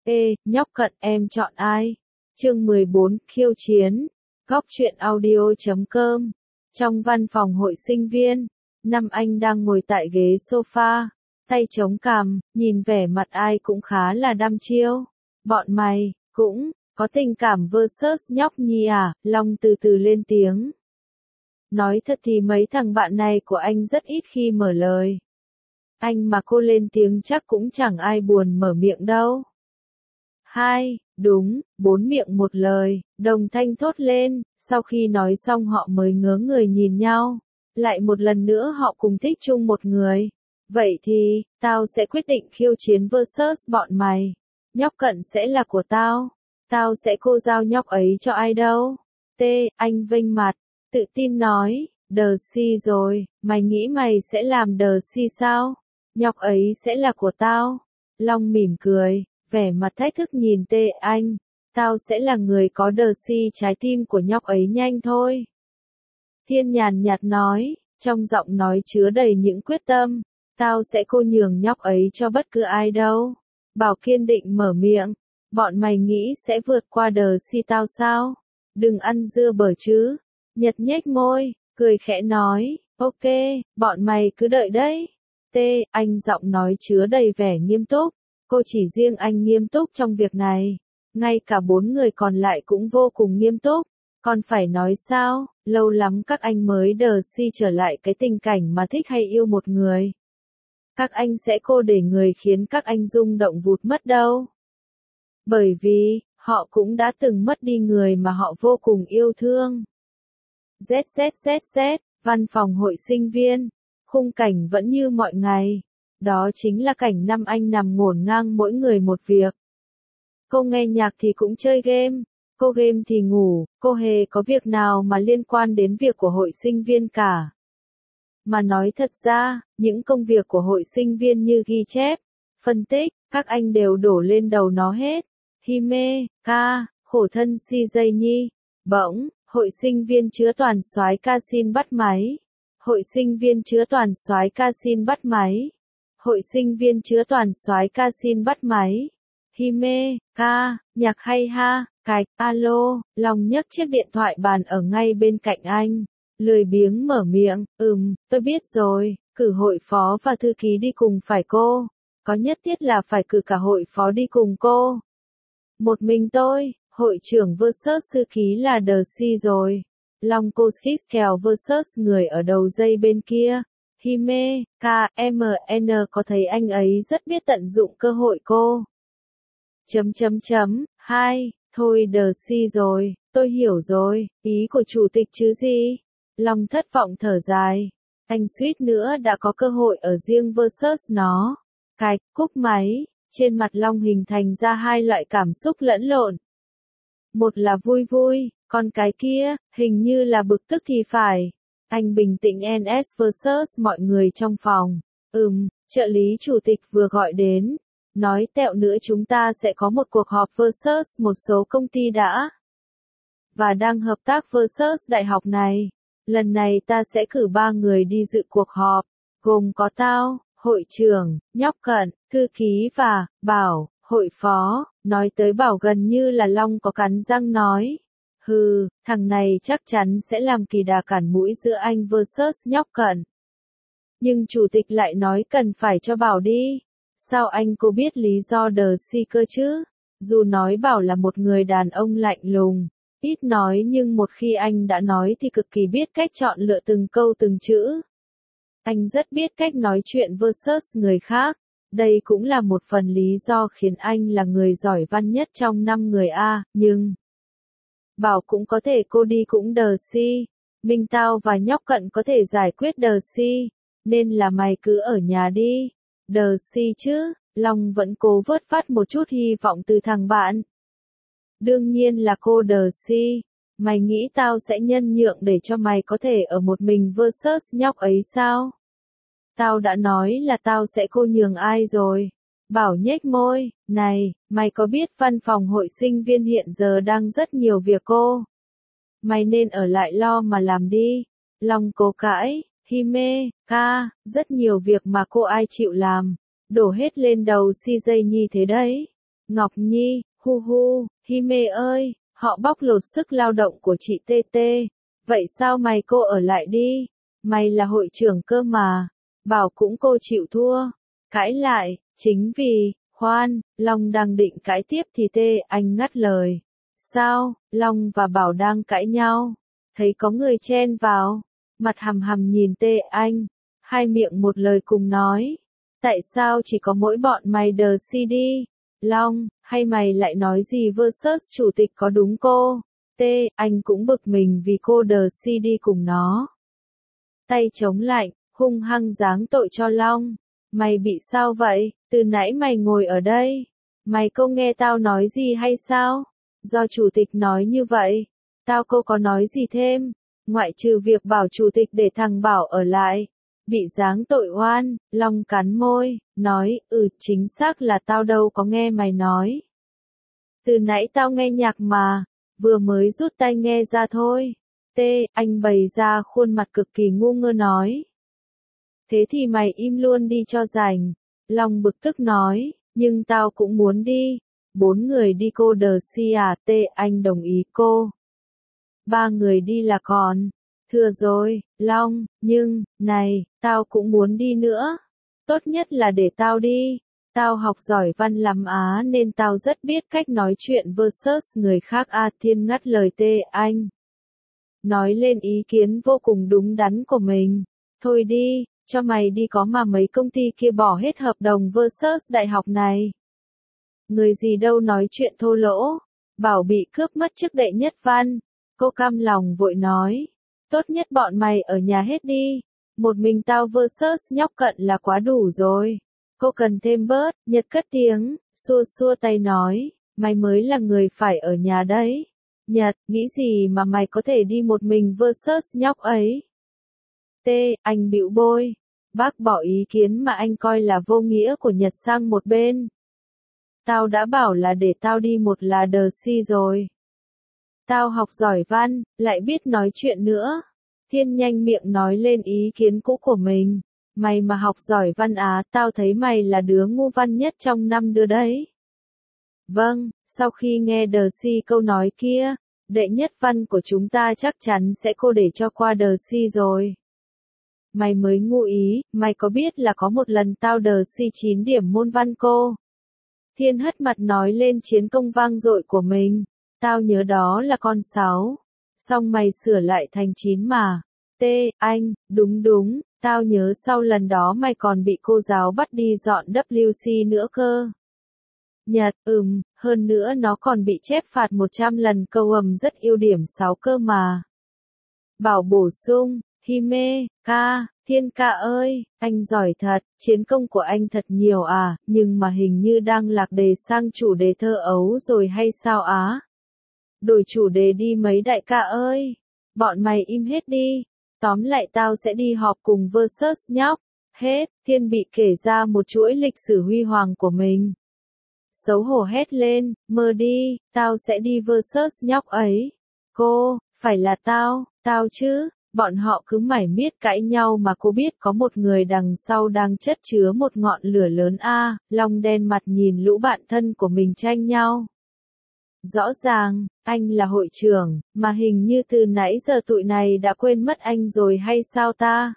Ê, nhóc cận em chọn ai? Chương 14, khiêu chiến. Góc truyện audio.com. Trong văn phòng hội sinh viên, Năm Anh đang ngồi tại ghế sofa, tay chống cằm, nhìn vẻ mặt ai cũng khá là đăm chiêu. Bọn mày, cũng, có tình cảm versus nhóc nhi à? Long từ từ lên tiếng. Nói thật thì mấy thằng bạn này của anh rất ít khi mở lời. Anh mà cô lên tiếng chắc cũng chẳng ai buồn mở miệng đâu. Hai, đúng, bốn miệng một lời, đồng thanh thốt lên, sau khi nói xong họ mới ngớ người nhìn nhau. Lại một lần nữa họ cùng thích chung một người. Vậy thì, tao sẽ quyết định khiêu chiến versus bọn mày. Nhóc cận sẽ là của tao. Tao sẽ cô giao nhóc ấy cho ai đâu. T, anh vênh mặt, tự tin nói, đờ si rồi, mày nghĩ mày sẽ làm đờ si sao? Nhóc ấy sẽ là của tao. Long mỉm cười, vẻ mặt thách thức nhìn T anh. Tao sẽ là người có đờ si trái tim của nhóc ấy nhanh thôi. Thiên nhàn nhạt nói, trong giọng nói chứa đầy những quyết tâm. Tao sẽ cô nhường nhóc ấy cho bất cứ ai đâu. Bảo kiên định mở miệng. Bọn mày nghĩ sẽ vượt qua đờ si tao sao? Đừng ăn dưa bở chứ. Nhật nhếch môi, cười khẽ nói, ok, bọn mày cứ đợi đấy. T, anh giọng nói chứa đầy vẻ nghiêm túc. Cô chỉ riêng anh nghiêm túc trong việc này. Ngay cả bốn người còn lại cũng vô cùng nghiêm túc. Còn phải nói sao, lâu lắm các anh mới đờ si trở lại cái tình cảnh mà thích hay yêu một người. Các anh sẽ cô để người khiến các anh rung động vụt mất đâu. Bởi vì, họ cũng đã từng mất đi người mà họ vô cùng yêu thương. ZZZZ, văn phòng hội sinh viên. Khung cảnh vẫn như mọi ngày. Đó chính là cảnh Năm Anh nằm ngổn ngang mỗi người một việc. Cô nghe nhạc thì cũng chơi game, cô game thì ngủ, cô hề có việc nào mà liên quan đến việc của hội sinh viên cả. Mà nói thật ra, những công việc của hội sinh viên như ghi chép, phân tích, các anh đều đổ lên đầu nó hết. Hime, ca, khổ thân CJ Nhi. Bỗng, hội sinh viên chứa toàn soái ca xin bắt máy. Hội sinh viên chứa toàn soái ca xin bắt máy. Hội sinh viên chứa toàn soái ca xin bắt máy. Hime, ca, nhạc hay ha, cạch, alo, Long nhấc chiếc điện thoại bàn ở ngay bên cạnh anh. Lười biếng mở miệng, tôi biết rồi, cử hội phó và thư ký đi cùng phải cô. Có nhất thiết là phải cử cả hội phó đi cùng cô. Một mình tôi, hội trưởng versus thư ký là đờ si rồi. Long cô skis kèo versus người ở đầu dây bên kia. Hime, KMN có thấy anh ấy rất biết tận dụng cơ hội cô. Hai, thôi đờ si rồi, tôi hiểu rồi, ý của chủ tịch chứ gì. Long thất vọng thở dài. Anh suýt nữa đã có cơ hội ở riêng versus nó. Cạch, cúp máy, trên mặt Long hình thành ra hai loại cảm xúc lẫn lộn. Một là vui vui, còn cái kia, hình như là bực tức thì phải. Anh bình tĩnh NS versus mọi người trong phòng. Trợ lý chủ tịch vừa gọi đến. Nói tẹo nữa chúng ta sẽ có một cuộc họp versus một số công ty đã. Và đang hợp tác versus đại học này. Lần này ta sẽ cử 3 người đi dự cuộc họp. Gồm có tao, hội trưởng, nhóc cận, thư ký và, Bảo, hội phó. Nói tới Bảo gần như là Long có cắn răng nói. Thằng này chắc chắn sẽ làm kỳ đà cản mũi giữa anh versus nhóc cận. Nhưng chủ tịch lại nói cần phải cho Bảo đi. Sao anh cô biết lý do đờ si cơ chứ? Dù nói Bảo là một người đàn ông lạnh lùng, ít nói nhưng một khi anh đã nói thì cực kỳ biết cách chọn lựa từng câu từng chữ. Anh rất biết cách nói chuyện versus người khác. Đây cũng là một phần lý do khiến anh là người giỏi văn nhất trong 5 người A, nhưng Bảo cũng có thể cô đi cũng đờ si. Mình tao và nhóc cận có thể giải quyết đờ si. Nên là mày cứ ở nhà đi. Đờ si chứ, Long vẫn cố vớt vát một chút hy vọng từ thằng bạn. Đương nhiên là cô đờ si. Mày nghĩ tao sẽ nhân nhượng để cho mày có thể ở một mình versus nhóc ấy sao? Tao đã nói là tao sẽ cô nhường ai rồi. Bảo nhếch môi, này, mày có biết văn phòng hội sinh viên hiện giờ đang rất nhiều việc cô. Mày nên ở lại lo mà làm đi. Long cố cãi, Hime, ca, rất nhiều việc mà cô ai chịu làm. Đổ hết lên đầu CJ Nhi thế đấy. Ngọc Nhi, hu hu, Hime ơi, họ bóc lột sức lao động của chị TT. Vậy sao mày cô ở lại đi? Mày là hội trưởng cơ mà. Bảo cũng cô chịu thua. Cãi lại, chính vì, khoan, Long đang định cãi tiếp thì anh ngắt lời. Sao, Long và Bảo đang cãi nhau. Thấy có người chen vào. Mặt hằm hằm nhìn anh. Hai miệng một lời cùng nói. Tại sao chỉ có mỗi bọn mày đờ CD? Long, hay mày lại nói gì versus chủ tịch có đúng cô? Anh cũng bực mình vì cô đờ CD cùng nó. Tay chống lạnh, hung hăng giáng tội cho Long. Mày bị sao vậy? Từ nãy mày ngồi ở đây. Mày không nghe tao nói gì hay sao? Do chủ tịch nói như vậy. Tao có nói gì thêm? Ngoại trừ việc bảo chủ tịch để thằng Bảo ở lại. Bị giáng tội oan, Long cắn môi, nói, chính xác là tao đâu có nghe mày nói. Từ nãy tao nghe nhạc mà, vừa mới rút tai nghe ra thôi. Anh bày ra khuôn mặt cực kỳ ngu ngơ nói. Thế thì mày im luôn đi cho rảnh. Long bực tức nói, nhưng tao cũng muốn đi. 4 người đi cô đờ si à? Anh đồng ý cô. 3 người đi là còn. Thừa rồi, Long, nhưng, này, tao cũng muốn đi nữa. Tốt nhất là để tao đi. Tao học giỏi văn lắm á nên tao rất biết cách nói chuyện versus người khác. Thiên ngắt lời anh. Nói lên ý kiến vô cùng đúng đắn của mình. Thôi đi, cho mày đi có mà mấy công ty kia bỏ hết hợp đồng versus đại học này. Người gì đâu nói chuyện thô lỗ. Bảo bị cướp mất chức đệ nhất văn. Cô cam lòng vội nói. Tốt nhất bọn mày ở nhà hết đi. Một mình tao versus nhóc Cận là quá đủ rồi. Cô cần thêm bớt. Nhật cất tiếng, xua xua tay nói. Mày mới là người phải ở nhà đấy. Nhật, nghĩ gì mà mày có thể đi một mình versus nhóc ấy? Anh bĩu môi. Bác bỏ ý kiến mà anh coi là vô nghĩa của Nhật sang một bên. Tao đã bảo là để tao đi một là đờ si rồi. Tao học giỏi văn, lại biết nói chuyện nữa. Thiên nhanh miệng nói lên ý kiến cũ của mình. Mày mà học giỏi văn á, tao thấy mày là đứa ngu văn nhất trong 5 đứa đấy. Vâng, sau khi nghe đờ si câu nói kia, đệ nhất văn của chúng ta chắc chắn sẽ cô để cho qua đờ si rồi. Mày mới ngu ý, mày có biết là có một lần tao đờ si 9 điểm môn văn cô. Thiên hất mặt nói lên chiến công vang dội của mình. Tao nhớ đó là con 6. Xong mày sửa lại thành 9 mà. Anh, đúng, tao nhớ sau lần đó mày còn bị cô giáo bắt đi dọn WC nữa cơ. Nhật, hơn nữa nó còn bị chép phạt 100 lần câu rất yêu điểm 6 cơ mà. Bảo bổ sung, Hime, Thiên ca ơi, anh giỏi thật, chiến công của anh thật nhiều à, nhưng mà hình như đang lạc đề sang chủ đề thơ ấu rồi hay sao á? Đổi chủ đề đi mấy đại ca ơi, bọn mày im hết đi, tóm lại tao sẽ đi họp cùng versus nhóc, hết, Thiên bị kể ra một chuỗi lịch sử huy hoàng của mình. Xấu hổ hét lên, mơ đi, tao sẽ đi versus nhóc ấy. Cô, phải là tao chứ. Bọn họ cứ mải miết cãi nhau mà cô biết có một người đằng sau đang chất chứa một ngọn lửa lớn Long đen mặt nhìn lũ bạn thân của mình tranh nhau. Rõ ràng, anh là hội trưởng, mà hình như từ nãy giờ tụi này đã quên mất anh rồi hay sao ta?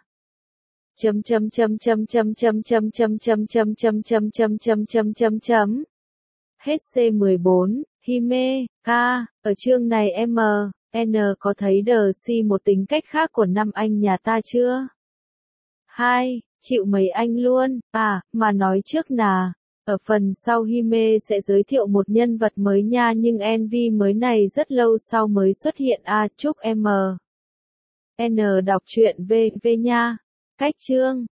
Hết C14, Hime, ở chương này N có thấy đờ si một tính cách khác của năm anh nhà ta chưa? 2. Chịu mấy anh luôn, mà nói trước nà. Ở phần sau Hime sẽ giới thiệu một nhân vật mới nha nhưng NV mới này rất lâu sau mới xuất hiện chúc N đọc truyện về nha. Cách chương